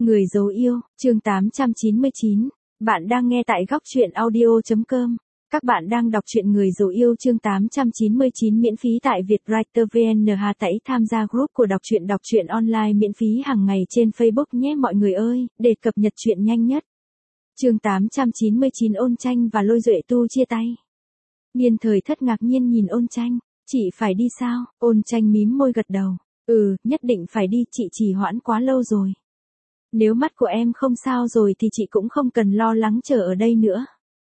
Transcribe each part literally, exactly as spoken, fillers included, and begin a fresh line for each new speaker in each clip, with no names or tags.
Người dấu yêu, chương tám trăm chín mươi chín. Bạn đang nghe tại góc truyện audio chấm com. Các bạn đang đọc truyện Người dấu yêu chương tám trăm chín mươi chín miễn phí tại Vietwriter vê en. Hà Tẩy tham gia group của đọc truyện đọc truyện online miễn phí hàng ngày trên Facebook nhé mọi người ơi, để cập nhật truyện nhanh nhất. Chương tám trăm chín mươi chín Ôn Tranh và Lôi Duệ Tu chia tay. Niên Thời Thất ngạc nhiên nhìn Ôn Tranh, chị phải đi sao? Ôn Tranh mím môi gật đầu, ừ, nhất định phải đi, chị trì hoãn quá lâu rồi. Nếu mắt của em không sao rồi thì chị cũng không cần lo lắng chờ ở đây nữa.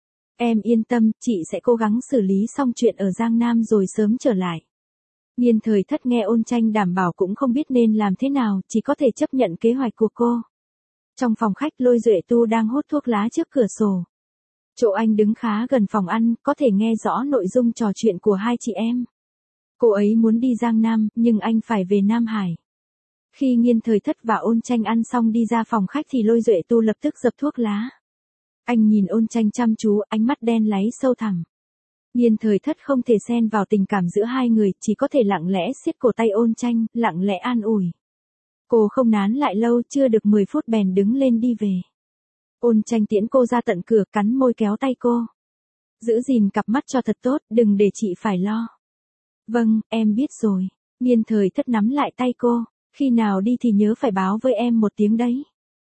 Em yên tâm, chị sẽ cố gắng xử lý xong chuyện ở Giang Nam rồi sớm trở lại. Niên Thời Thất nghe Ôn Tranh đảm bảo cũng không biết nên làm thế nào, chỉ có thể chấp nhận kế hoạch của cô. Trong phòng khách, Lôi Duệ Tu đang hút thuốc lá trước cửa sổ. Chỗ anh đứng khá gần phòng ăn, có thể nghe rõ nội dung trò chuyện của hai chị em. Cô ấy muốn đi Giang Nam, nhưng anh phải về Nam Hải. Khi Niên Thời Thất và Ôn Tranh ăn xong đi ra phòng khách thì Lôi Duệ Tu lập tức dập thuốc lá. Anh nhìn Ôn Tranh chăm chú, ánh mắt đen láy sâu thẳm. Niên Thời Thất không thể xen vào tình cảm giữa hai người, chỉ có thể lặng lẽ siết cổ tay Ôn Tranh, lặng lẽ an ủi. Cô không nán lại lâu, chưa được mười phút bèn đứng lên đi về. Ôn Tranh tiễn cô ra tận cửa, cắn môi kéo tay cô. Giữ gìn cặp mắt cho thật tốt, đừng để chị phải lo. Vâng, em biết rồi. Niên Thời Thất nắm lại tay cô. Khi nào đi thì nhớ phải báo với em một tiếng đấy.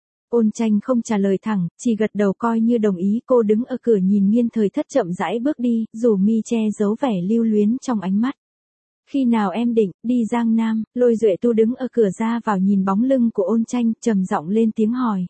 Ôn Tranh không trả lời thẳng, chỉ gật đầu coi như đồng ý. Cô đứng ở cửa nhìn Niên Thời Thất chậm rãi bước đi, rủ mi che giấu vẻ lưu luyến trong ánh mắt. Khi nào em định đi Giang Nam? Lôi Duệ Tu đứng ở cửa ra vào nhìn bóng lưng của Ôn Tranh, trầm giọng lên tiếng hỏi.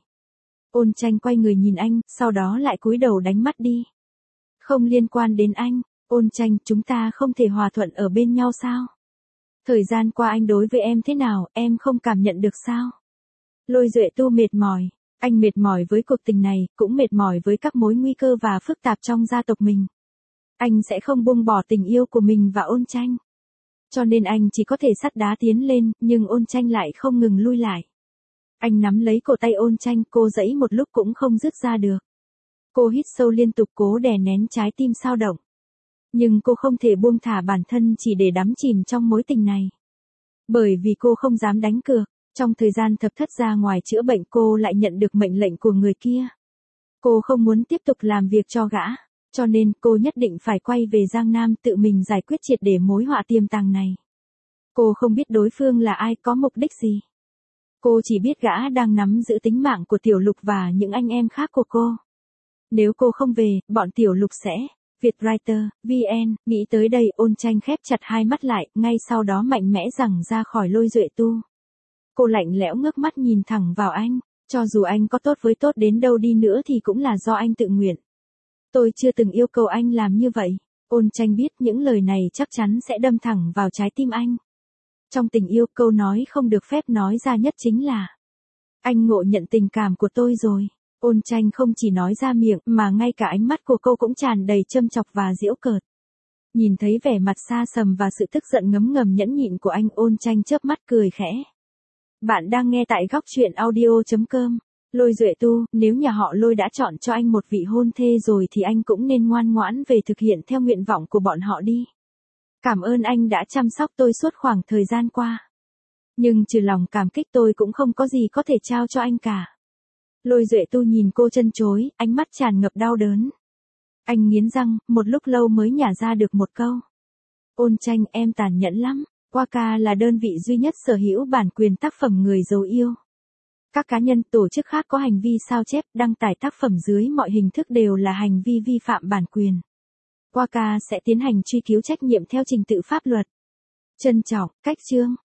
Ôn Tranh quay người nhìn anh, sau đó lại cúi đầu đánh mắt đi. Không liên quan đến anh. Ôn Tranh, chúng ta không thể hòa thuận ở bên nhau sao? Thời gian qua anh đối với em thế nào, em không cảm nhận được sao? Lôi Duệ Tu mệt mỏi. Anh mệt mỏi với cuộc tình này, cũng mệt mỏi với các mối nguy cơ và phức tạp trong gia tộc mình. Anh sẽ không buông bỏ tình yêu của mình và Ôn Tranh. Cho nên anh chỉ có thể sắt đá tiến lên, nhưng Ôn Tranh lại không ngừng lui lại. Anh nắm lấy cổ tay Ôn Tranh, cô giãy một lúc cũng không dứt ra được. Cô hít sâu liên tục cố đè nén trái tim xao động. Nhưng cô không thể buông thả bản thân chỉ để đắm chìm trong mối tình này. Bởi vì cô không dám đánh cược. Trong thời gian Thập Thất ra ngoài chữa bệnh cô lại nhận được mệnh lệnh của người kia. Cô không muốn tiếp tục làm việc cho gã. Cho nên cô nhất định phải quay về Giang Nam tự mình giải quyết triệt để mối họa tiềm tàng này. Cô không biết đối phương là ai, có mục đích gì. Cô chỉ biết gã đang nắm giữ tính mạng của Tiểu Lục và những anh em khác của cô. Nếu cô không về, bọn Tiểu Lục sẽ... Vietwriter, vê en, nghĩ tới đây Ôn Tranh khép chặt hai mắt lại, ngay sau đó mạnh mẽ giằng ra khỏi Lôi Duệ Tu. Cô lạnh lẽo ngước mắt nhìn thẳng vào anh, cho dù anh có tốt với tốt đến đâu đi nữa thì cũng là do anh tự nguyện. Tôi chưa từng yêu cầu anh làm như vậy. Ôn Tranh biết những lời này chắc chắn sẽ đâm thẳng vào trái tim anh. Trong tình yêu, câu nói không được phép nói ra nhất chính là anh ngộ nhận tình cảm của tôi rồi. Ôn Tranh không chỉ nói ra miệng mà ngay cả ánh mắt của cô cũng tràn đầy châm chọc và giễu cợt. Nhìn thấy vẻ mặt xa sầm và sự tức giận ngấm ngầm nhẫn nhịn của anh, Ôn Tranh chớp mắt cười khẽ. Bạn đang nghe tại góc truyện audio chấm com. Lôi Duệ Tu, nếu nhà họ Lôi đã chọn cho anh một vị hôn thê rồi thì anh cũng nên ngoan ngoãn về thực hiện theo nguyện vọng của bọn họ đi. Cảm ơn anh đã chăm sóc tôi suốt khoảng thời gian qua. Nhưng trừ lòng cảm kích tôi cũng không có gì có thể trao cho anh cả. Lôi Duệ Tu nhìn cô chân chối, ánh mắt tràn ngập đau đớn. Anh nghiến răng, một lúc lâu mới nhả ra được một câu. Ôn Tranh, em tàn nhẫn lắm. Waka là đơn vị duy nhất sở hữu bản quyền tác phẩm Người dấu yêu. Các cá nhân, tổ chức khác có hành vi sao chép, đăng tải tác phẩm dưới mọi hình thức đều là hành vi vi phạm bản quyền. Waka sẽ tiến hành truy cứu trách nhiệm theo trình tự pháp luật. Trân trọng, Cách Chương.